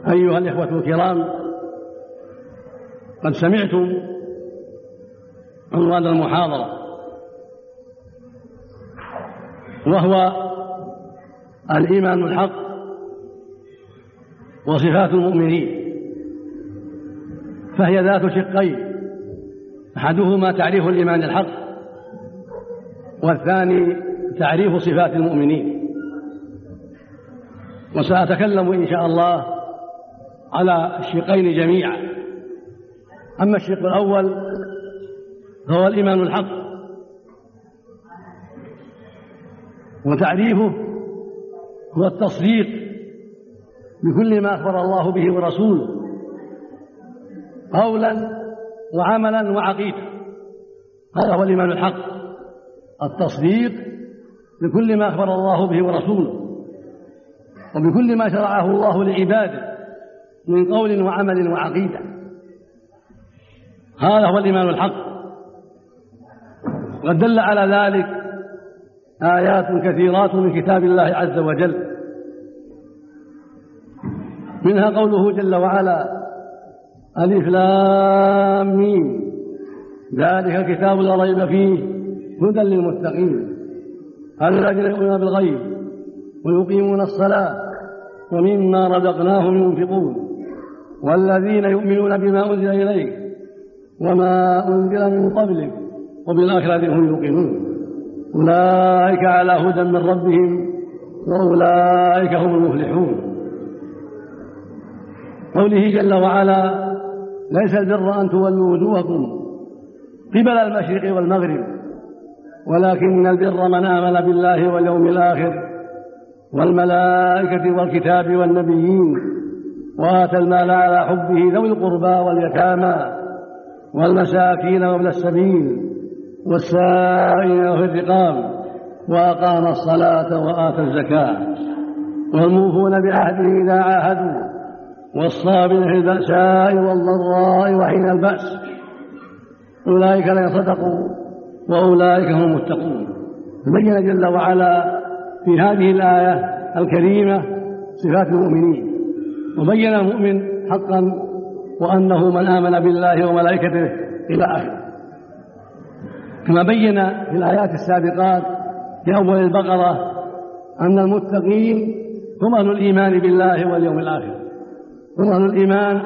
أيها الإخوة الكرام، قد سمعتم عنوان المحاضرة، وهو الإيمان الحق وصفات المؤمنين. فهي ذات شقين، أحدهما تعريف الإيمان الحق، والثاني تعريف صفات المؤمنين. وسأتكلم إن شاء الله على الشقين جميعا. أما الشق الأول فهو الإيمان الحق، وتعريفه هو التصديق بكل ما أخبر الله به ورسوله قولا وعملا وعقيدة. هذا هو الإيمان الحق، التصديق بكل ما أخبر الله به ورسوله، وبكل ما شرعه الله لعباده من قول وعمل وعقيدة. هذا هو الإيمان الحق. وقد دل على ذلك آيات كثيرات من كتاب الله عز وجل، منها قوله جل وعلا: ألف لام ميم ذلك الكتاب لا ريب فيه هدى للمتقين الذين يؤمنون بالغيب ويقيمون الصلاة ومما رزقناهم ينفقون والذين يؤمنون بما أنزل إليك وما أنزل من قبلك وبالآخرة هم يوقنون أولئك على هدى من ربهم وأولئك هم المفلحون. قوله جل وعلا: ليس البر أن تولوا وجوهكم قبل المشرق والمغرب ولكن البر من آمن بالله واليوم الآخر والملائكة والكتاب والنبيين وآتى المال على حبه ذوي القربى واليتامى والمساكين وابن السبيل والسائلين في الرقاب وأقام الصلاة وآتى الزكاة والموفون بعهده إذا عاهدوا والصابرين في البأساء والضراء وحين البأس أولئك الذين صدقوا وأولئك هم المتقون. بين جل وعلا في هذه الآية الكريمة صفات المؤمنين، وبين المؤمن حقا وأنه من آمن بالله وملائكته إلى آخره، كما بين في الآيات السابقات في أول البقرة أن المتقين هم أهل الإيمان بالله واليوم الآخر، هم أهل الإيمان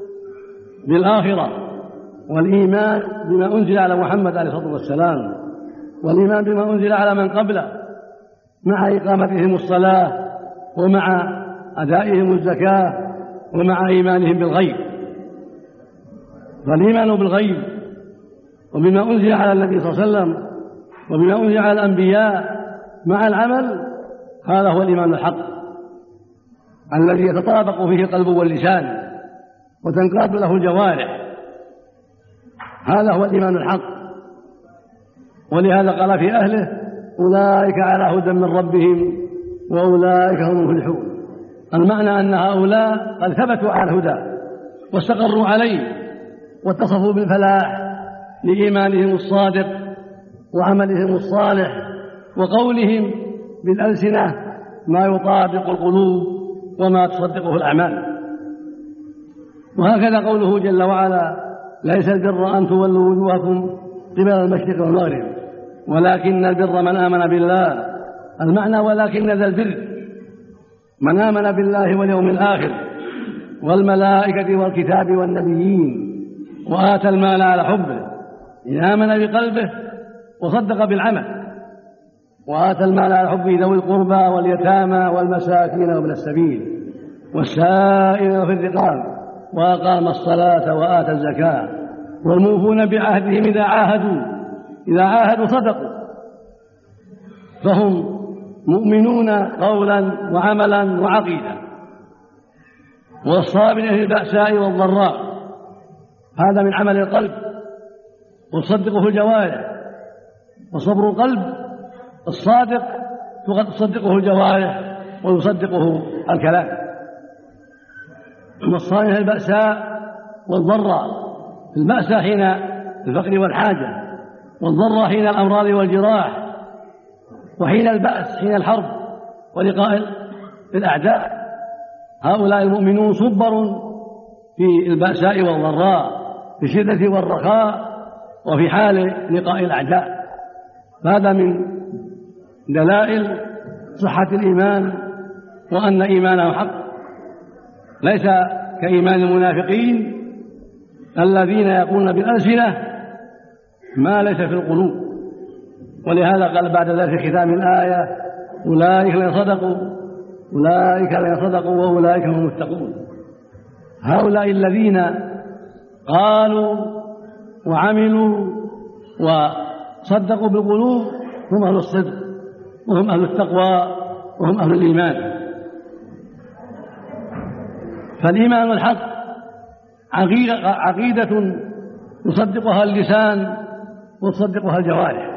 بالآخرة والإيمان بما أنزل على محمد عليه الصلاة والسلام والإيمان بما أنزل على من قبله مع إقامتهم الصلاة ومع أدائهم الزكاة ومع إيمانهم بالغيب. فالإيمان بالغيب وبما أنزل على النبي صلى الله عليه وسلم وبما أنزل على الأنبياء مع العمل، هذا هو الإيمان الحق الذي يتطابق فيه القلب واللسان وتنقاد له الجوارح. هذا هو الإيمان الحق. ولهذا قال في أهله: أولئك على هدى من ربهم وأولئك هم المفلحون. المعنى أن هؤلاء قد ثبتوا على الهدى واستقروا عليه واتصفوا بالفلاح لإيمانهم الصادق وعملهم الصالح وقولهم بالألسنة ما يطابق القلوب وما تصدقه الأعمال. وهكذا قوله جل وعلا: ليس البر أن تولوا وجوهكم قبل المشرق والمغرب ولكن البر من آمن بالله. المعنى ولكن ذا البر من آمن بالله واليوم الآخر والملائكة والكتاب والنبيين وآتى المال على حبه، إن آمن بقلبه وصدق بالعمل، وآتى المال على حبه ذوي القربى واليتامى والمساكين وابن السبيل والسائلين في الرقاب وأقام الصلاة وآتى الزكاة والموفون بعهدهم إذا عاهدوا صدقوا. فهم مؤمنون قولا وعملا وعقيدة. والصابرين في البأساء والضراء، هذا من عمل القلب وتصدقه الجوارح. وصبر القلب الصادق تصدقه الجوارح ويصدقه الكلام. والصابرين في البأساء والضراء، البأساء حين الفقر والحاجة، والضراء حين الأمراض والجراح، وحين البأس حين الحرب ولقاء الأعداء. هؤلاء المؤمنون صبر في البأساء والضراء، في الشدة والرخاء، وفي حال لقاء الأعداء. هذا من دلائل صحة الإيمان وأن إيمانهم حق، ليس كإيمان المنافقين الذين يقولون بالألسنة ما ليس في القلوب. ولهذا قال بعد ذلك في ختام الآية: أولئك لن صدقوا وأولئك هم المتقون. هؤلاء الذين قالوا وعملوا وصدقوا بالقلوب هم أهل الصدق وهم أهل التقوى وهم أهل الإيمان. فالإيمان الحق عقيدة يصدقها اللسان وتصدقها الجوارح،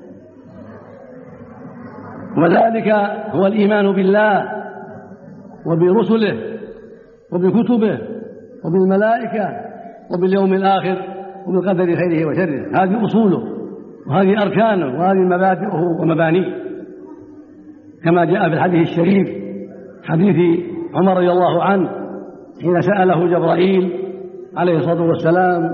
وذلك هو الإيمان بالله وبرسله وبكتبه وبالملائكة وباليوم الآخر وبالقدر خيره وشره. هذه أصوله وهذه أركانه وهذه مبادئه ومبانيه، كما جاء في الحديث الشريف حديث عمر رضي الله عنه حين سأله جبرائيل عليه الصلاة والسلام،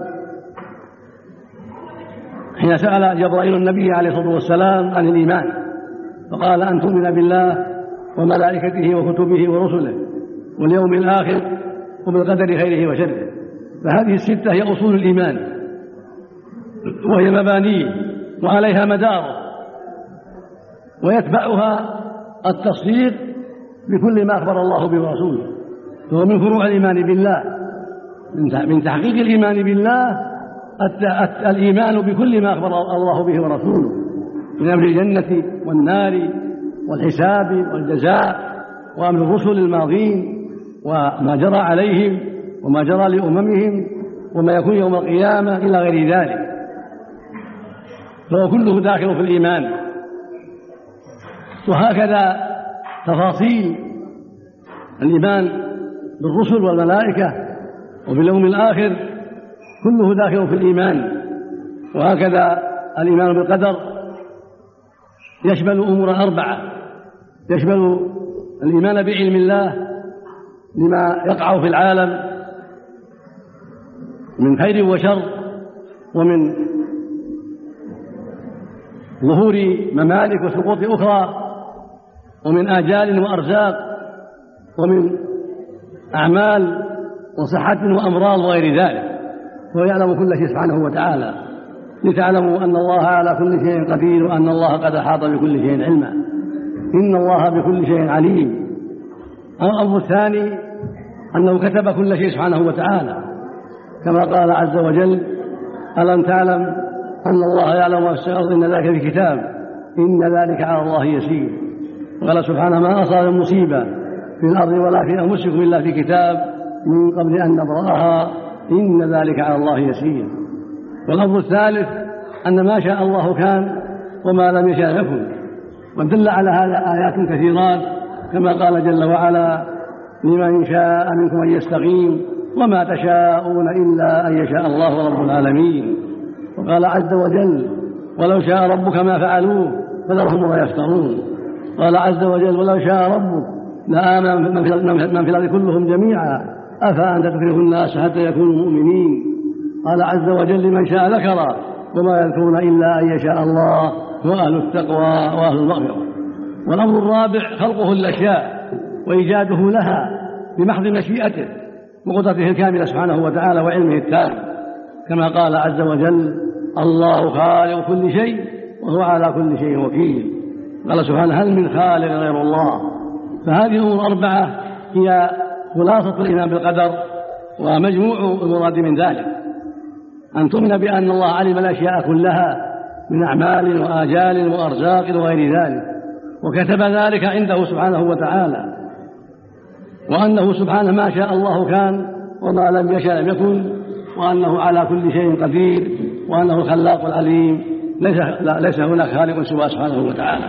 حين سأل جبرائيل النبي عليه الصلاة والسلام عن الإيمان، فقال: أن تؤمن بالله وملائكته وكتبه ورسله واليوم الآخر وبالقدر خيره وشره. فهذه الستة هي أصول الإيمان وهي مبانيه وعليها مداره، ويتبعها التصديق بكل ما أخبر الله به ورسوله. فهو من فروع الإيمان بالله، من تحقيق الإيمان بالله الإيمان بكل ما أخبر الله به ورسوله من أمر الجنة والنار والحساب والجزاء وأمر الرسل الماضين وما جرى عليهم وما جرى لأممهم وما يكون يوم القيامة إلى غير ذلك، فهو كله داخل في الإيمان. وهكذا تفاصيل الإيمان بالرسل والملائكة وباليوم الآخر كله داخل في الإيمان. وهكذا الإيمان بالقدر يشمل أمور 4: يشمل الإيمان بعلم الله لما يقع في العالم من خير وشر، ومن ظهور ممالك وسقوط أخرى، ومن آجال وأرزاق، ومن أعمال وصحة وأمراض وغير ذلك. هو يعلم كل شيء سبحانه وتعالى، لتعلموا أن الله على كل شيء قدير وأن الله قد أحاط بكل شيء علما، إن الله بكل شيء عليم. الأمر الثاني أنه كتب كل شيء سبحانه وتعالى، كما قال عز وجل: ألم تعلم أن الله يعلم ما في الأرض إن ذلك في كتاب إن ذلك على الله يسير. وقال سبحانه: ما أصاب مصيبة في الأرض ولا في أنفسكم إلا في كتاب من قبل أن نبرأها إن ذلك على الله يسير. والأمر الثالث أن ما شاء الله كان وما لم يشاء يكن، ودل على هذا آيات كثيرات، كما قال جل وعلا: لمن شاء منكم أن يستقيم وما تشاءون إلا أن يشاء الله رب العالمين. وقال عز وجل: ولو شاء ربك ما فعلوه فذرهم وما يفترون. قال عز وجل: ولو شاء ربك لآمن من في الأرض كلهم جميعا أفأنت تكره الناس حتى يكونوا مؤمنين. قال عز وجل: لمن شاء ذكر وما يذكرون إلا أن يشاء الله وأهل التقوى وأهل المغفرة. والأمر الرابع خلقه الأشياء وإيجاده لها بمحض مشيئته وقدرته الكاملة سبحانه وتعالى وعلمه التام، كما قال عز وجل: الله خالق كل شيء وهو على كل شيء وكيل. قال سبحانه: هل من خالق غير الله؟ فهذه الأمور 4 هي خلاصة الإيمان بالقدر ومجموع المراد من ذلك: أن تؤمن بأن الله علم الأشياء كلها من أعمال وآجال وأرزاق وغير ذلك، وكتب ذلك عنده سبحانه وتعالى، وأنه سبحانه ما شاء الله كان وما لم يشاء لم يكن، وأنه على كل شيء قدير، وأنه الخلاق العليم، ليس هناك خالق سواه سبحانه وتعالى.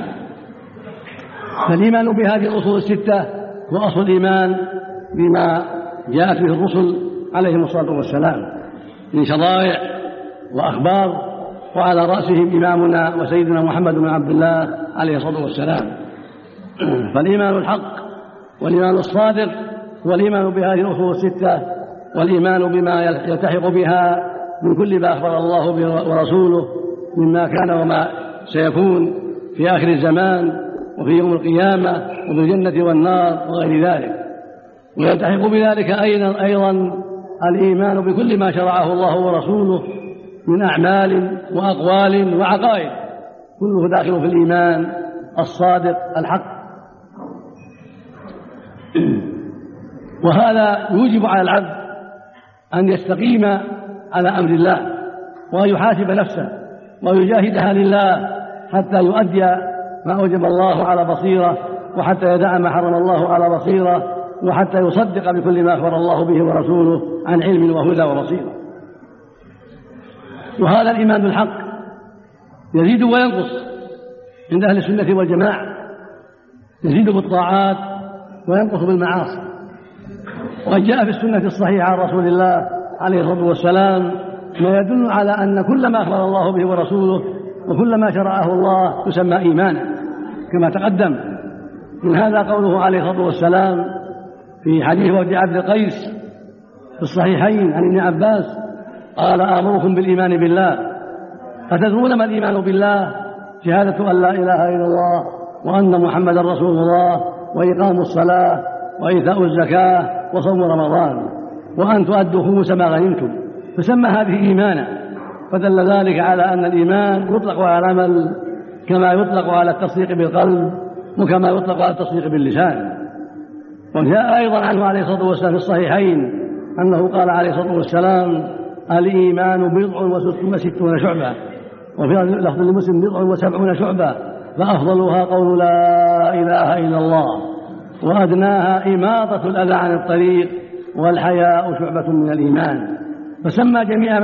فالإيمان بهذه الأصول 6 هو أصل الإيمان بما جاءت به الرسل عليهم الصلاة والسلام من شرائع وأخبار، وعلى رأسهم إمامنا وسيدنا محمد بن عبد الله عليه الصلاة والسلام. فالإيمان الحق والإيمان الصادق والإيمان بهذه الأصول الستة والإيمان بما يلتحق بها من كل ما أخبر الله به ورسوله مما كان وما سيكون في آخر الزمان وفي يوم القيامة وبالجنة والنار وغير ذلك. ويلتحق بذلك أيضا الإيمان بكل ما شرعه الله ورسوله من أعمال وأقوال وعقائد، كله داخل في الإيمان الصادق الحق. وهذا يوجب على العبد أن يستقيم على أمر الله وأن يحاسب نفسه ويجاهدها لله حتى يؤدي ما أوجب الله على بصيرة، وحتى يدع ما حرم الله على بصيرة، وحتى يصدق بكل ما أخبر الله به ورسوله عن علم وهدى وبصيرة. وهذا الإيمان بالحق يزيد وينقص عند أهل السنة والجماعة، يزيد بالطاعات وينقص بالمعاصي. وقد جاء في السنة الصحيحة عن رسول الله عليه الصلاة والسلام ما يدل على أن كل ما أخبر الله به ورسوله وكل ما شرعه الله يسمى إيمانا كما تقدم. من هذا قوله عليه الصلاة والسلام في حديث وفد عبد القيس في الصحيحين عن ابن عباس قال: آمركم بالإيمان بالله. أتدرون ما الإيمان بالله؟ شهادة أن لا إله إلا الله وأن محمدا رسول الله وإقام الصلاة وإيتاء الزكاة وصوم رمضان وأن تؤدوا خمس ما غنمتم. فسمى هذه إيمانا، فدل ذلك على أن الإيمان يطلق على العمل كما يطلق على التصديق بالقلب وكما يطلق على التصديق باللسان. وجاء أيضا عنه عليه الصلاة والسلام في الصحيحين أنه قال عليه الصلاة والسلام: الإيمان 66 شعبة، وفي لفظ لمسلم 70 شعبة، فأفضلها قول لا إله إلا الله، وأدناها إماطة الأذى عن الطريق، والحياء شعبة من الإيمان. فسمى جميع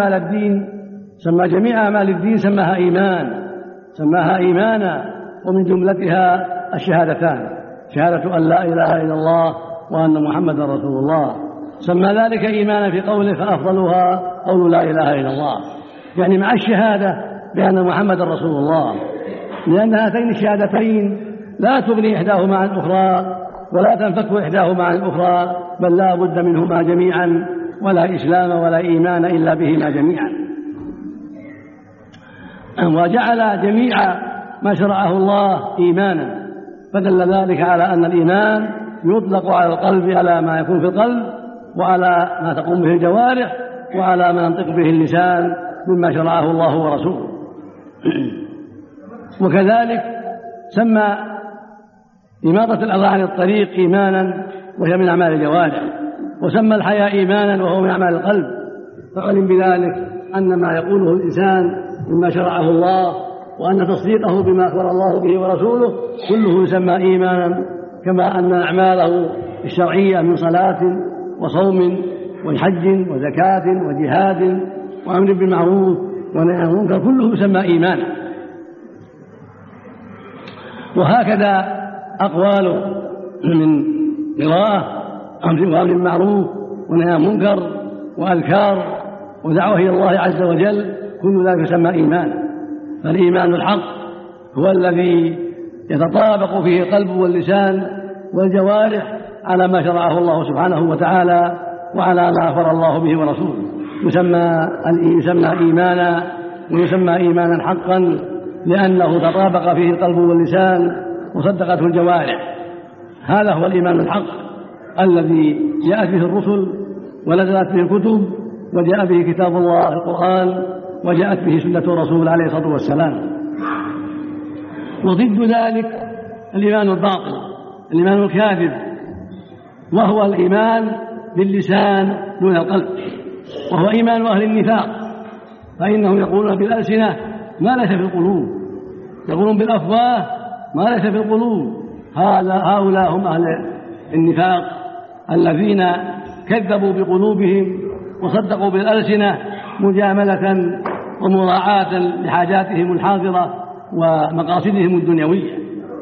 أعمال الدين سماها إيمانا، ومن جملتها الشهادتان: شهادة أن لا إله إلا الله وأن محمدا رسول الله. سمى ذلك إيمانا في قوله: فأفضلها قول لا إله إلا الله، يعني مع الشهادة بأن محمدا رسول الله، لأن هاتين الشهادتين لا تغني إحداهما عن الأخرى ولا تنفك إحداهما عن الأخرى، بل لا بد منهما جميعا، ولا إسلام ولا إيمان إلا بهما جميعا. وجعل جميع ما شرعه الله إيمانا، فدل ذلك على أن الإيمان يطلق على القلب على ما يكون في القلب، وعلى ما تقوم به الجوارح، وعلى ما ينطق به اللسان مما شرعه الله ورسوله. وكذلك سمى إماطة الأذى عن الطريق إيمانا، وهي من أعمال الجوارح، وسمى الحياء إيمانا، وهو من أعمال القلب. فعلم بذلك أن ما يقوله الإنسان مما شرعه الله وأن تصديقه بما أخبر الله به ورسوله كله يسمى إيمانا، كما أن أعماله الشرعية من صلاة وصوم وحج وزكاة وجهاد وأمر بالمعروف ونهي عن المنكر كله يسمى إيمانا. وهكذا أقواله من قراءة وأمر بالمعروف ونهي عن المنكر وأذكار ودعوة إلى الله عز وجل كل ذلك يسمى إيمانا. فالإيمان الحق هو الذي يتطابق فيه القلب واللسان والجوارح على ما شرعه الله سبحانه وتعالى وعلى ما أخبر الله به ورسوله، يسمى إيمانا، ويسمى إيمانا حقا لأنه تطابق فيه القلب واللسان وصدقته الجوارح. هذا هو الإيمان الحق الذي جاءت به الرسل ونزلت به الكتب، وجاء به كتاب الله القرآن، وجاءت به سنة الرسول عليه الصلاة والسلام. وضد ذلك الإيمان الباطل، الإيمان الكاذب، وهو الإيمان باللسان دون القلب، وهو إيمان أهل النفاق، فإنهم يقولون بالألسنة ما ليس في القلوب، يقولون بالأفواه ما ليس في القلوب. هؤلاء هم أهل النفاق الذين كذبوا بقلوبهم وصدقوا بالألسنة مجاملة ومراعاة لحاجاتهم الحاضرة ومقاصدهم الدنيوية،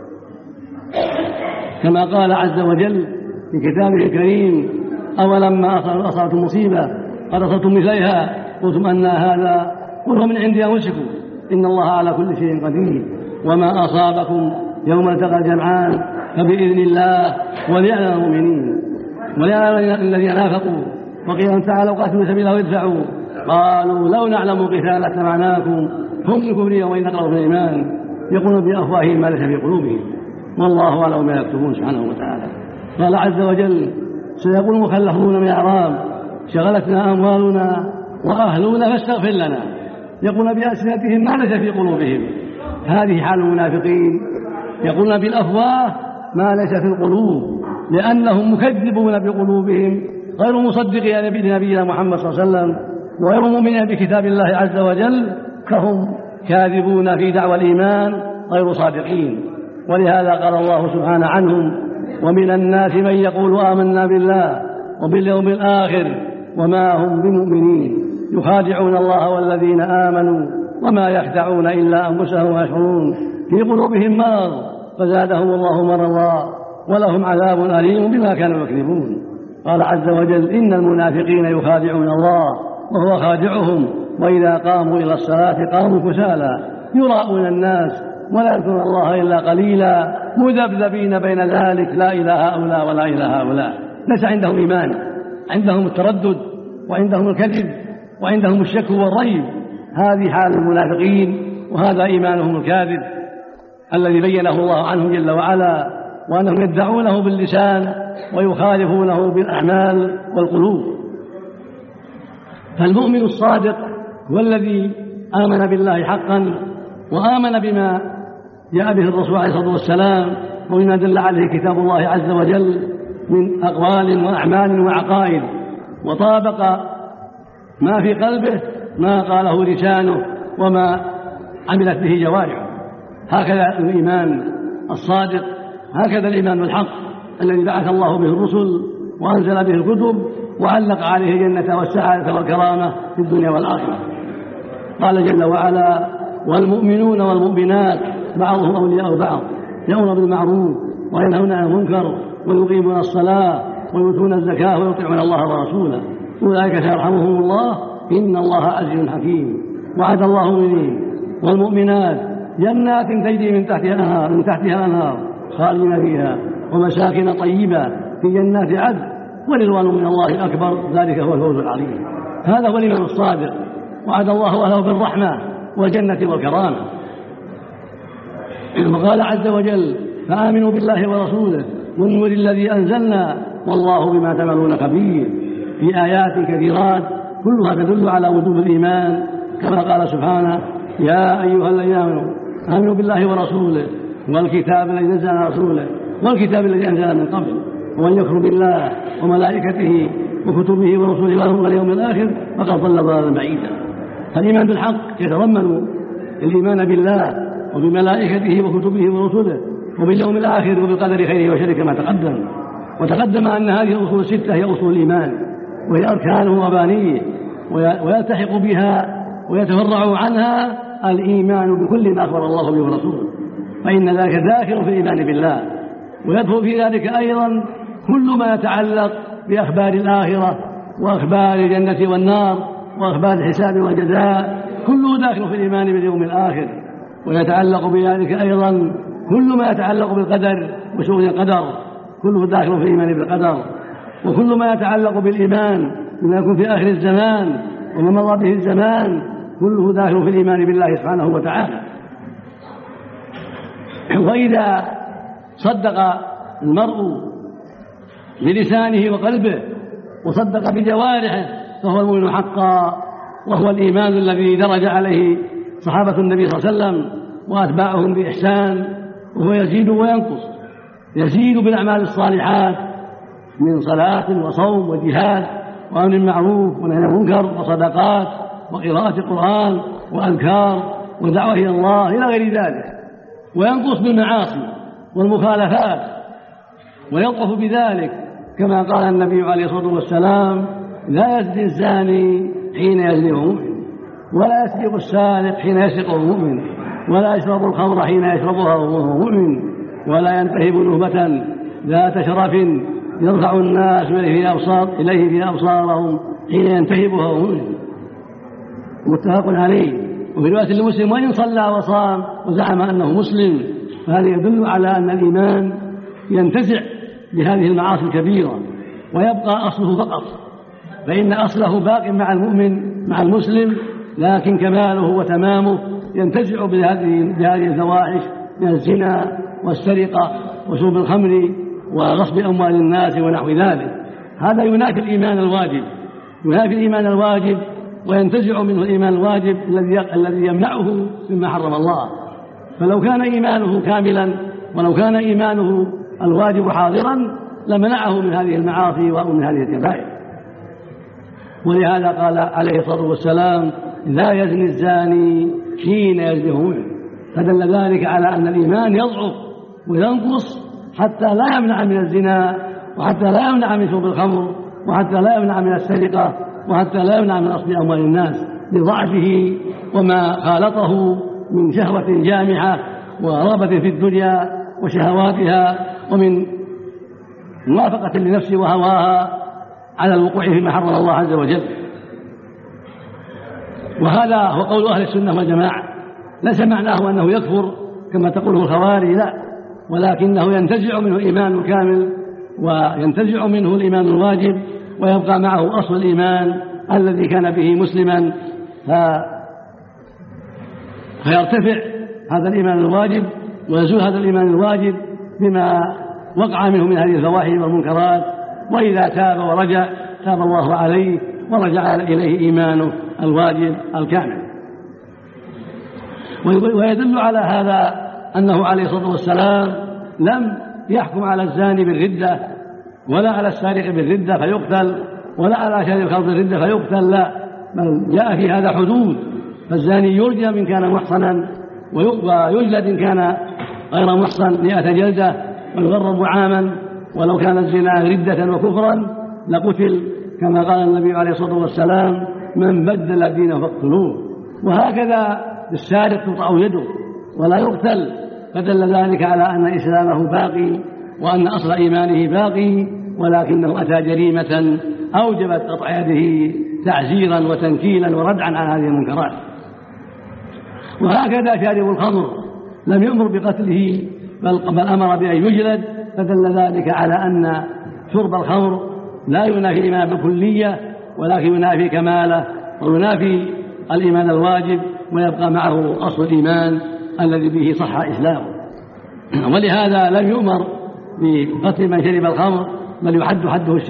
كما قال عز وجل في كتابه الكريم: أولما أصابتم مصيبة قد أصبتم مثليها قلتم أن هذا قل هو من عند أنفسكم إن الله على كل شيء قدير وما أصابكم يوم التقى الجمعان فبإذن الله وليعلم المؤمنين. ولهذا الذين نافقوا وقيل تعالوا قاتلوا سبيله وادفعوا قالوا لو نعلم قتالا لاتبعناكم هم الكفر وإن أقربوا في الإيمان يقولون بأفواههم ما ليس في قلوبهم والله أعلم ما يكتبون سبحانه وتعالى. قال عز وجل سيقول المخلفون من الأعراب شغلتنا أموالنا وأهلنا فاستغفر لنا يقولون بألسنتهم ما ليس في قلوبهم. هذه حال المنافقين يقولون بالأفواه ما ليس في القلوب لأنهم مكذبون بقلوبهم غير مصدقين لنبينا محمد صلى الله عليه وسلم وغير مؤمنين بكتاب الله عز وجل فهم كاذبون في دعوى الإيمان غير صادقين. ولهذا قال الله سبحانه عنهم ومن الناس من يقول آمنا بالله وباليوم الآخر وما هم بمؤمنين يخادعون الله والذين آمنوا وما يخدعون إلا أنفسهم ويشعرون في قلوبهم مرض فزادهم الله مرضا ولهم عذاب أليم بما كانوا يكذبون. قال عز وجل إن المنافقين يخادعون الله وهو خادعهم وإذا قاموا إلى الصلاة قاموا كسالى يراءون الناس ولا يذكرون الله إلا قليلا مذبذبين بين ذلك لا إله هؤلاء ولا إله هؤلاء. ليس عندهم إيمان عندهم التردد وعندهم الكذب وعندهم الشك والريب. هذه حال المنافقين وهذا إيمانهم الكاذب الذي بينه الله عنهم جل وعلا وأنهم يدعونه باللسان ويخالفونه بالأعمال والقلوب. فالمؤمن الصادق هو الذي آمن بالله حقا وآمن بما جاء به الرسول عليه الصلاة والسلام وبما دل عليه كتاب الله عز وجل من أقوال وأعمال وعقائد وطابق ما في قلبه ما قاله لسانه وما عملت به جوارحه. هكذا الإيمان الصادق هكذا الإيمان بالحق الذي بعث الله به الرسل وأنزل به الكتب وعلق عليه الجنة والسعادة والكرامة في الدنيا والآخرة. قال جل وعلا والمؤمنون والمؤمنات بعضهم أولياء بعض يأمرون بالمعروف وينهون عن المنكر ويقيمون الصلاة ويؤتون الزكاة ويطيعون الله ورسوله أولئك سيرحمهم الله إن الله عزيز حكيم. وعد الله المؤمنين والمؤمنات جنات تجري من تحتها الأنهار خالدين فيها ومساكن طيبة في جنات عدن ورضوان من الله أكبر ذلك هو الفوز العظيم. هذا هو الإيمان الصادق وعد الله أهله بالرحمة والجنة والكرامة. وقال عز وجل فآمنوا بالله ورسوله والنور الذي أنزلنا والله بما تعملون خبير في آيات كثيرات كلها تدل على وجوب الإيمان كما قال سبحانه يا أيها الذين آمنوا بالله ورسوله والكتاب الذي نزل على رسوله والكتاب الذي أنزل من قبل ومن يكفر بالله وملائكته وكتبه ورسله واليوم الآخر فقد ضل ضلالا بعيدا. فالإيمان بالحق يتضمن الإيمان بالله وبملائكته وكتبه ورسله وباليوم الآخر وبالقدر خيره وشره كما وتقدم أن هذه الأصول الستة هي أصول الإيمان وهي أركانه ومبانيه ويلتحق بها ويتفرع عنها الإيمان بكل ما أخبر الله به ورسوله فإن ذلك داخل في الإيمان بالله ويدخل في ذلك أيضا كل ما يتعلق بأخبار الآخرة وأخبار الجنة والنار وأخبار الحساب والجزاء كله داخل في الإيمان باليوم الآخر. ويتعلق بذلك أيضا كل ما يتعلق بالقدر وشؤون القدر كله داخل في الإيمان بالقدر. وكل ما يتعلق بالإيمان بما يكون في آخر الزمان وما مضى به الزمان كله داخل في الإيمان بالله سبحانه وتعالى. وإذا صدق المرء بلسانه وقلبه وصدق بجوارحه فهو المؤمن حقا وهو الإيمان الذي درج عليه صحابة النبي صلى الله عليه وسلم وأتباعهم بإحسان وهو يزيد وينقص يزيد بالأعمال الصالحات من صلاة وصوم وجهاد وأمر بالمعروف ونهي عن المنكر وصدقات وقراءة القرآن وأذكار ودعوة إلى الله إلى غير ذلك وينقص بالمعاصي والمخالفات ويضعف بذلك كما قال النبي عليه الصلاة والسلام لا يزني الزاني حين يزني مؤمن ولا يسرق السارق حين يسرق المؤمن ولا يشرب الخمر حين يشربها وهو مؤمن ولا ينتهب نهبة ذات شرف يرفع الناس إليه في أبصارهم حين ينتهبها وهو مؤمن متفق عليه. وفي رواية لمسلم وإن صلى وصام وزعم أنه مسلم فهذا يدل على أن الإيمان ينتزع بهذه المعاصي الكبيرة ويبقى أصله فقط، فإن أصله باق مع المؤمن مع المسلم، لكن كماله وتمامه ينتزع بهذه الفواحش من الزنا والسرقة وشرب الخمر وغصب أموال الناس ونحو ذلك. هذا ينافي الإيمان الواجب وينتزع منه الإيمان الواجب الذي يمنعه مما حرم الله. فلو كان إيمانه كاملا ولو كان إيمانه الواجب حاضرا لمنعه من هذه المعاصي ومن هذه الكبائر. ولهذا قال عليه الصلاة والسلام: لا يزني الزاني حين يزني منه، فدل ذلك على أن الإيمان يضعف وينقص حتى لا يمنع من الزنا، وحتى لا يمنع من شرب الخمر، وحتى لا يمنع من السرقة، وحتى لا يمنع من غصب أموال الناس لضعفه وما خالطه من شهوة جامحة ورغبة في الدنيا وشهواتها، ومن موافقة لنفسه وهواها على الوقوع فيما حرم الله عز وجل. وهذا هو قول أهل السنة والجماعة، ليس معناه أنه يكفر كما تقوله الخوارج، لا، ولكنه ينتزع منه الإيمان الكامل وينتزع منه الإيمان الواجب، ويبقى معه أصل الإيمان الذي كان به مسلما، فيرتفع هذا الإيمان الواجب ويزول هذا الإيمان الواجب بما وقع منه من هذه الفواحش والمنكرات. وإذا تاب ورجع تاب الله عليه ورجع إليه إيمانه الواجب الكامل. ويدل على هذا أنه عليه الصلاة والسلام لم يحكم على الزاني بالردة، ولا على السارق بالردة فيقتل، ولا على شارب الخمر بالردة فيقتل، لا، بل جاء في هذا حدود. فالزاني يرجم إن كان محصنا، ويجلد إن كان غير محصن 100 جلدة، ويغرب عاما، ولو كان الزنا ردة وكفرا لقتل، كما قال النبي عليه الصلاة والسلام: من بدل دينه فاقتلوه. وهكذا السارق تقطع يده ولا يقتل، فدل ذلك على أن إسلامه باقي وأن أصل إيمانه باقي، ولكنه أتى جريمة أوجبت قطع يده تعزيرا وتنكيلا وردعا عن هذه المنكرات. وهكذا شارب الخمر لم يأمر بقتله بل أمر بأن يجلد، فدل ذلك على أن شرب الخمر لا ينافي الإيمان بالكلية، ولكن ينافي كماله وينافي الإيمان الواجب، ويبقى معه أصل الإيمان الذي به صح إسلامه. ولهذا لم يؤمر بقتل من شرب الخمر، بل يحد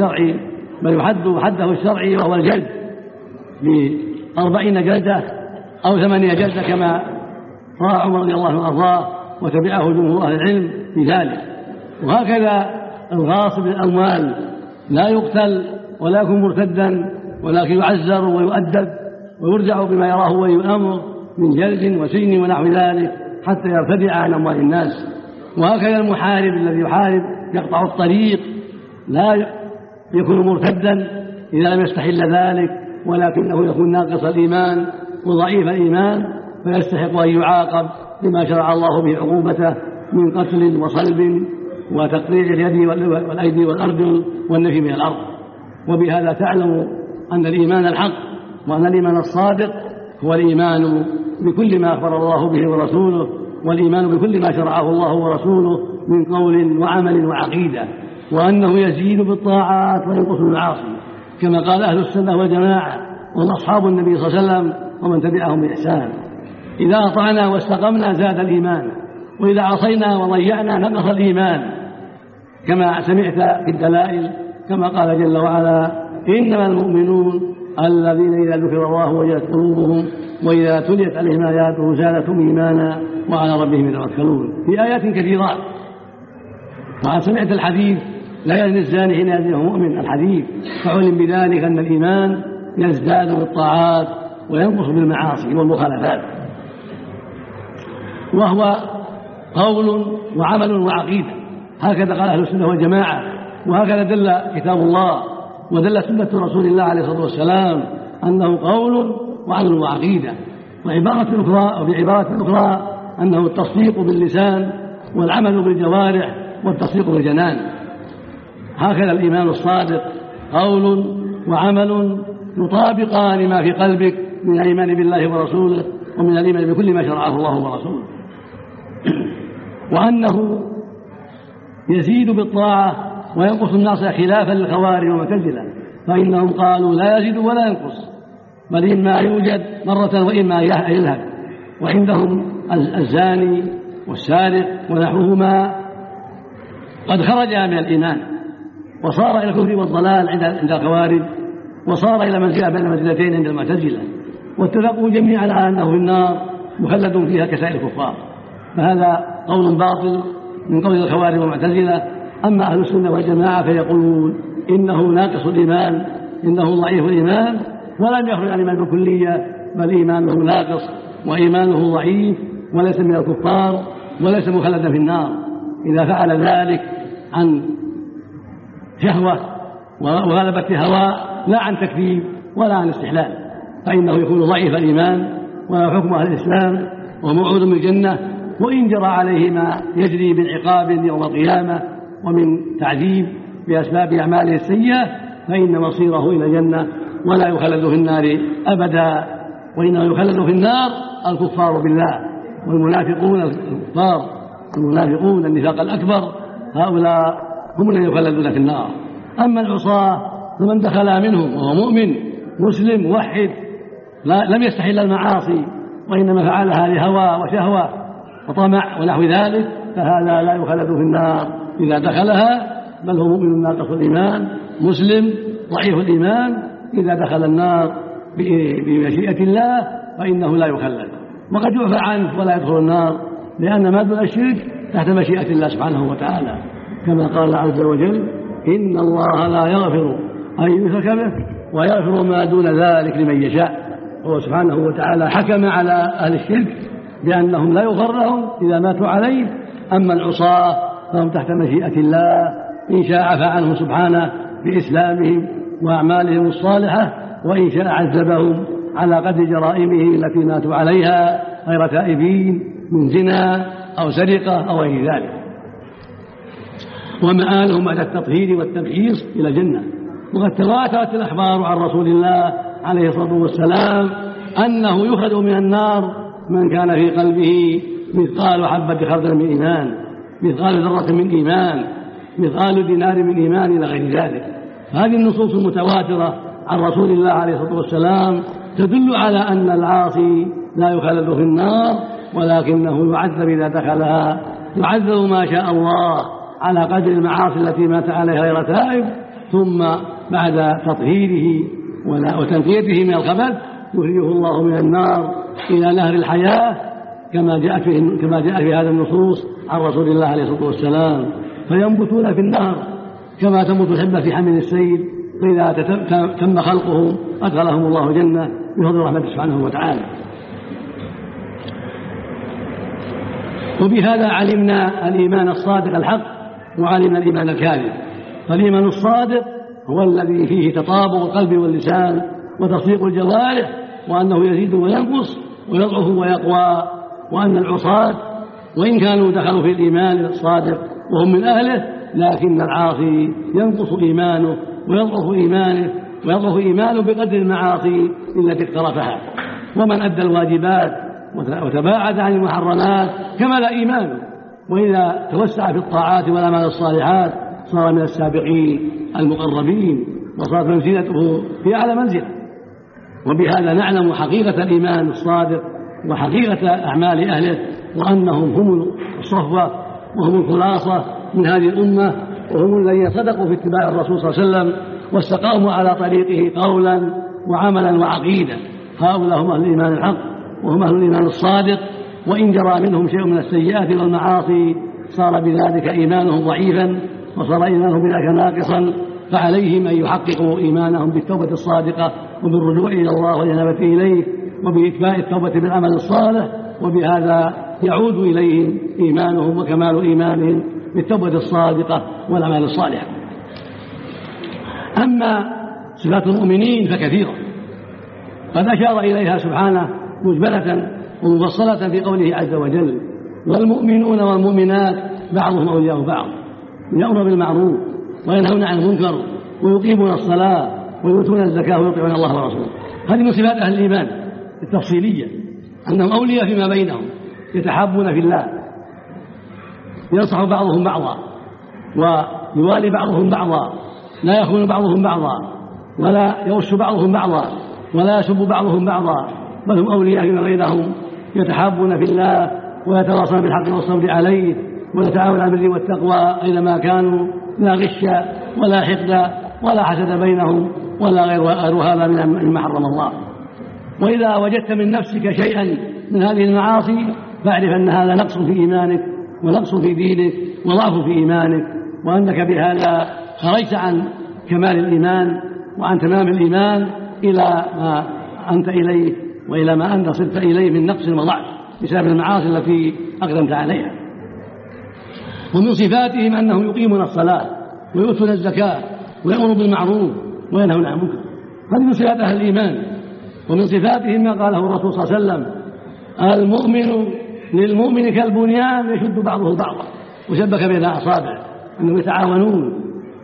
حده الشرعي وهو الجلد ب40 جلدة أو 8 جلدة، كما رأى عمر رضي الله عنه وأرضاه وتبعه جمهور أهل العلم في ذلك. وهكذا الغاصب للأموال لا يقتل ولا يكون مرتدا، ولكن يعزر ويؤدب ويرجع بما يراه ويؤمر من جلد وسجن ونحو ذلك حتى يرتدع عن أموال الناس. وهكذا المحارب الذي يحارب يقطع الطريق لا يكون مرتدا إذا لم يستحل ذلك، ولكنه يكون ناقص الإيمان وضعيف الإيمان، فيستحق أن يعاقب بما شرع الله به عقوبته من قتل وصلب وتقطيع اليد والأيدي والأرجل والنفي من الأرض. وبهذا تعلم أن الإيمان الحق وأن الإيمان الصادق هو الإيمان بكل ما أخبر الله به ورسوله، والإيمان بكل ما شرعه الله ورسوله من قول وعمل وعقيدة، وأنه يزيد بالطاعات وينقص بالمعاصي، كما قال أهل السنة والجماعة وهم أصحاب النبي صلى الله عليه وسلم ومن تبعهم بإحسان: إذا أطعنا واستقمنا زاد الإيمان، وإذا عصينا وضيعنا نقص الإيمان، كما سمعت في الدلائل، كما قال جل وعلا: إنما المؤمنون الذين إذا ذكر الله وجلت قلوبهم وإذا تليت عليهم آياته زادتهم إيمانا وعلى ربهم يتوكلون، في آيات كثيرات. وقد سمعت الحديث: لا يزني الزاني حين يزني وهو مؤمن، الحديث، فعلم بذلك أن الإيمان يزداد بالطاعات وينقص بالمعاصي والمخالفات، وهو قول وعمل وعقيدة، هكذا قال أهل السنة والجماعة، وهكذا دل كتاب الله ودل سنة رسول الله عليه الصلاة والسلام أنه قول وعمل وعقيدة. وبعبارة أخرى أنه التصديق باللسان والعمل بالجوارح والتصديق بالجنان. هكذا الإيمان الصادق قول وعمل يطابقان ما في قلبك من الإيمان بالله ورسوله ومن الإيمان بكل ما شرعه الله ورسوله، وأنه يزيد بالطاعة وينقص الناس خلافا للخوارج والمعتزلة، فإنهم قالوا لا يزيد ولا ينقص، بل إما يوجد مرة وإما يذهب. وعندهم الزاني والسارق ونحوهما قد خرج من الإيمان وصار إلى الكفر والضلال عند الخوارج، وصار إلى منزلة بين منزلتين عند المعتزلة، واتفقوا جميعا على أنه في النار مخلد فيها كسائر الكفار. فهذا قول باطل من قول الخوارج والمعتزلة. أما أهل السنة والجماعة فيقولون إنه ناقص الإيمان، إنه ضعيف الإيمان، ولم يخرج عن الإيمان بالكلية، بل إيمانه ناقص وإيمانه ضعيف، وليس من الكفار وليس مخلدا في النار إذا فعل ذلك عن شهوة وغلبة هواء، لا عن تكذيب ولا عن استحلال، فإنه يكون ضعيف الإيمان ولا حكم أهل الإسلام وموعود بالجنة، وإن جرى عليه ما يجري من عقاب يوم القيامة ومن تعذيب بأسباب أعماله السيئة فإن مصيره إلى الجنة ولا يخلد في النار أبدا. وإنما يخلد في النار الكفار بالله والمنافقون الكفار المنافقون النفاق الأكبر، هؤلاء هم الذين يخلدون في النار. أما العصاة فمن دخل منهم وهو مؤمن مسلم موحد لم يستحل المعاصي وإنما فعلها لهوى وشهوة وطمع ونحو ذلك، فهذا لا يخلد في النار إذا دخلها، بل هو مؤمن ناقص الإيمان مسلم ضعيف الإيمان، إذا دخل النار بمشيئة الله فإنه لا يخلد، وقد يعفى عنه ولا يدخل النار، لأن ما دون الشرك تحت مشيئة الله سبحانه وتعالى، كما قال عز وجل إن الله لا يغفر أن يشرك به ويغفر ما دون ذلك لمن يشاء. هو سبحانه وتعالى حكم على أهل الشرك بأنهم لا يغفر لهم إذا ماتوا عليه، أما العصاة فهم تحت مشيئة الله، إن شاء عفى عنهم سبحانه بإسلامهم وأعمالهم الصالحة، وإن شاء عذبهم على قدر جرائمهم التي ماتوا عليها غير تائبين من زنا أو سرقة أو غير ذلك. ومآلهم بعد التطهير والتمحيص إلى الجنة. وقد تواترت الأخبار عن رسول الله عليه الصلاة والسلام أنه يخرج من النار من كان في قلبه مثقال حبة خردل من إيمان، مثقال ذرة من إيمان، مثقال دينار من إيمان إلى غير ذلك. هذه النصوص المتواترة عن رسول الله عليه الصلاة والسلام تدل على أن العاصي لا يخلد في النار، ولكنه يعذب إذا دخلها، يعذب ما شاء الله على قدر المعاصي التي مات عليها غير تائب، ثم بعد تطهيره وتنقيته من الخبث يخرجه الله من النار إلى نهر الحياة كما جاء في هذا النصوص عن رسول الله عليه الصلاة والسلام، فينبتون في النهر كما تنبت الحبة في حمل السيل، فإذا تم خلقهم أدخلهم الله جنة بفضل رحمته سبحانه وتعالى. وبهذا علمنا الإيمان الصادق الحق وعلمنا الإيمان الكاذب. فالإيمان الصادق هو الذي فيه تطابق القلب واللسان وتصديق الجوارح، وأنه يزيد وينقص ويضعف ويقوى، وأن العصاة وإن كانوا دخلوا في الإيمان الصادق وهم من أهله، لكن العاصي ينقص إيمانه ويضعف إيمانه بقدر المعاصي التي اقترفها. ومن أدى الواجبات وتباعد عن المحرمات كمل إيمانه، وإذا توسع في الطاعات والأعمال الصالحات صار من السابقين المقربين، وصارت منزلته في أعلى منزلة. وبهذا نعلم حقيقة الإيمان الصادق وحقيقة أعمال أهله، وأنهم هم الصفوة وهم الخلاصة من هذه الأمة، وهم الذين صدقوا في اتباع الرسول صلى الله عليه وسلم واستقاموا على طريقه قولا وعملا وعقيدة. هؤلاء هم أهل الإيمان الحق وهم أهل الإيمان الصادق، وإن جرى منهم شيء من السيئات والمعاصي صار بذلك إيمانهم ضعيفا وصار إيمانهم بذلك ناقصا، فعليهم أن يحققوا إيمانهم بالتوبة الصادقة وبالرجوع إلى الله والإنابة إليه وبإتباع التوبة بالعمل الصالح، وبهذا يعود إليهم إيمانهم وكمال إيمانهم بالتوبة الصادقة والأعمال الصالحة. أما صفات المؤمنين فكثيرة، قد أشار إليها سبحانه مجملة ومفصلة في قوله عز وجل: والمؤمنون والمؤمنات بعضهم أولياء بعض يأمرون بالمعروف وينهون عن المنكر ويقيمون الصلاة ويؤتون الزكاة ويطيعون الله ورسوله. هذه من صفات أهل الإيمان التفصيلية، أنهم أولياء فيما بينهم، يتحابون في الله، ينصح بعضهم بعضا، يوالي بعضهم بعضا، لا يخون بعضهم بعضا، ولا يوش بعضهم بعضا، ولا يسب بعضهم بعضا، بل هم أولياء من غيرهم، يتحابون في الله ويتواصون بالحق والصبر عليه، ويتعاون على البر والتقوى أينما كانوا، لا غش ولا حقد ولا حسد بينهم ولا غير هذا مما حرم الله. وإذا وجدت من نفسك شيئا من هذه المعاصي فاعرف أن هذا نقص في إيمانك ونقص في دينك وضعف في إيمانك، وأنك بهذا خرجت عن كمال الإيمان وعن تمام الإيمان إلى ما أنت إليه وإلى ما أنت صرت إليه من نقص وضعف بسبب المعاصي التي أقدمت عليها. ومن صفاتهم أنهم يقيمون الصلاة ويؤتون الزكاة ويأمرون بالمعروف وينهون عن المنكر، هذه من صفات أهل الإيمان. ومن صفاتهم ما قاله الرسول صلى الله عليه وسلم: المؤمن للمؤمن كالبنيان يشد بعضه بعضا، وشبك بين أصابعه، أنهم يتعاونون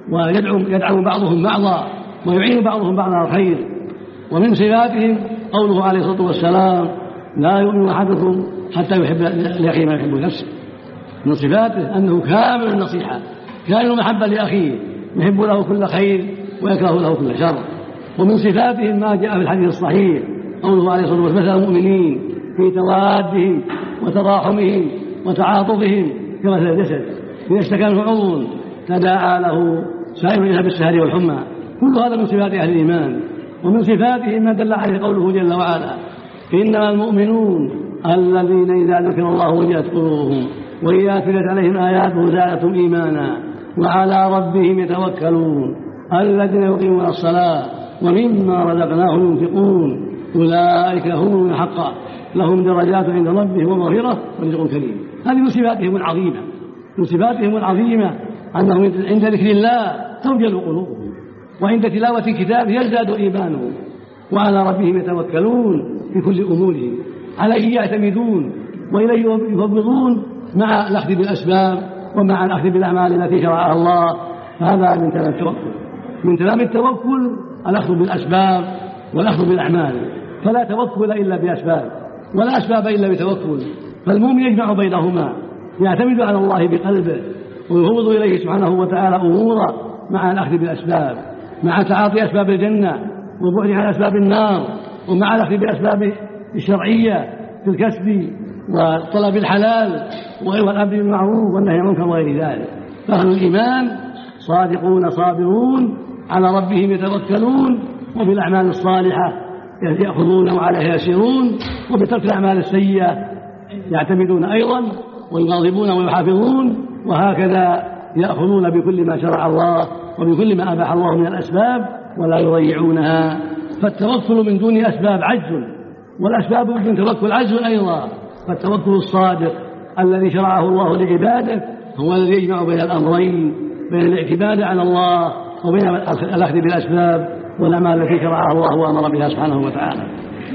ويدعم بعضهم بعضا ويعين بعضهم بعضا على الخير. ومن صفاتهم قوله عليه الصلاة والسلام: لا يؤمن أحدكم حتى يحب لأخيه ما يحب لنفسه. من صفاته أنه كامل النصيحة، كامل محبة لأخيه، يحب له كل خير ويكره له كل شر. ومن صفاتهم ما جاء في الحديث الصحيح قوله عليه الصلاة والسلام: مثل المؤمنين في توادهم وتراحمهم وتعاطفهم كمثل الجسد إذا اشتكى منه عضو تداعى له سائر الجسد بالسهر والحمى. كل هذا من صفات أهل الإيمان. ومن صفاتهم ما دل عليه قوله جل وعلا: إنما المؤمنون الذين إذا ذكر الله وجلت قلوبهم وإذا تليت عليهم آياته زادتهم إيمانا وعلى ربهم يتوكلون الذين يقيمون الصلاة ومما رزقناهم ينفقون أولئك هم حقا لهم درجات عند ربهم ومغفرة ورزق كريم. هذه من صفاتهم العظيمة، من صفاتهم العظيمة أنهم عند ذكر الله توجل قلوبهم، وعند تلاوة كتابه يزداد إيمانهم، وعلى ربهم يتوكلون في كل أمورهم، عليه يعتمدون وإليه يفوضون مع الأخذ بالأسباب ومع الأخذ بالأعمال التي شرعها الله. فهذا من تمام التوكل. من تمام التوكل الأخذ بالأسباب والأخذ بالأعمال، فلا توكل إلا بأسباب ولا أسباب إلا بتوكل. فالمؤمن يجمع بينهما، يعتمد على الله بقلبه ويفوض إليه سبحانه وتعالى أمورا مع الأخذ بالأسباب، مع تعاطي أسباب الجنة والبعد عن أسباب النار، ومع الأخذ بالأسباب الشرعية في الكسب وطلب الحلال والأمر بالمعروف والنهي عن المنكر وغير ذلك. فأهل الإيمان صادقون صابرون على ربهم يتوكلون، وبالأعمال الصالحة يأخذون وعليها يسيرون، وبترك الأعمال السيئة يعتمدون أيضا ويواظبون ويحافظون، وهكذا يأخذون بكل ما شرع الله وبكل ما أباح الله من الأسباب ولا يضيعونها. فالتوكل من دون أسباب عجز، والأسباب من توكل عجز أيضا. فالتوكل الصادق الذي شرعه الله لعباده هو الذي يجمع بين الأمرين، بين الاعتماد على الله وبين الأخذ بالأسباب والأعمال التي شرعها الله وأمر بها سبحانه وتعالى.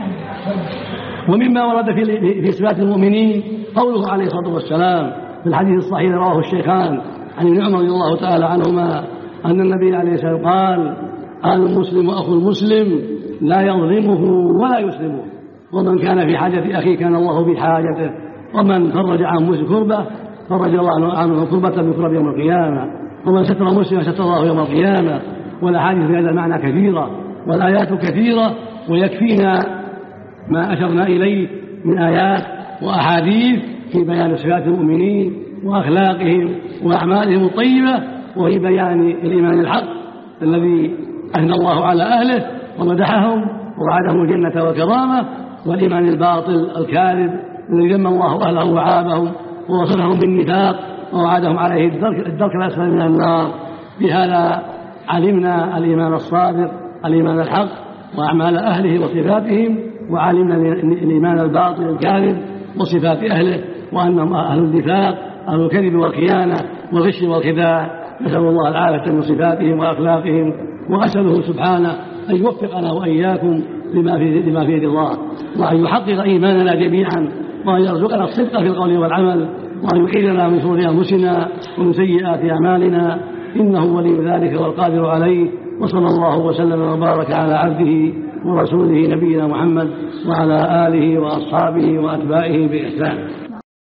ومما ورد في صفات المؤمنين قوله عليه الصلاة والسلام في الحديث الصحيح رواه الشيخان عن ابن عمر رضي الله تعالى عنهما أن النبي عليه الصلاة والسلام قال: المسلم أخو المسلم لا يظلمه ولا يسلمه، ومن كان في حاجة أخيه كان الله في حاجته، ومن فرج عن مسلم كربة فرج الله عنه كربة من كرب يوم القيامة، ومن ستر مسلم ستر الله يوم القيامة. والأحاديث في هذا المعنى كثيرة والآيات كثيرة، ويكفينا ما أشرنا إليه من آيات وأحاديث في بيان صفات المؤمنين وأخلاقهم وأعمالهم الطيبة، وفي بيان الإيمان الحق الذي أثنى الله على أهله ومدحهم ووعدهم الجنة والكرامة، والإيمان الباطل الكاذب الذي ذم الله أهله وعابهم ووصفهم بالنفاق ووعدهم عليه الدرك الأسفل من النار. بهذا علمنا الإيمان الصادق، الإيمان الحق وأعمال أهله وصفاتهم، وعلمنا الإيمان الباطل الكاذب وصفات أهله، وأنهم أهل النفاق أهل الكذب والخيانة والغش والخداع. نسأل الله العافية من صفاتهم وأخلاقهم، وأسأله سبحانه أن يوفقنا وإياكم لما في رضاه، وأن يحقق إيماننا جميعا، وأن يرزقنا الصدق في القول والعمل، وأن يحيلنا من شرور أنفسنا ومن سيئات أعمالنا، إنه ولي ذلك والقادر عليه. وصلى الله وسلم وبارك على عبده ورسوله نبينا محمد وعلى آله وأصحابه وأتباعه بإحسان.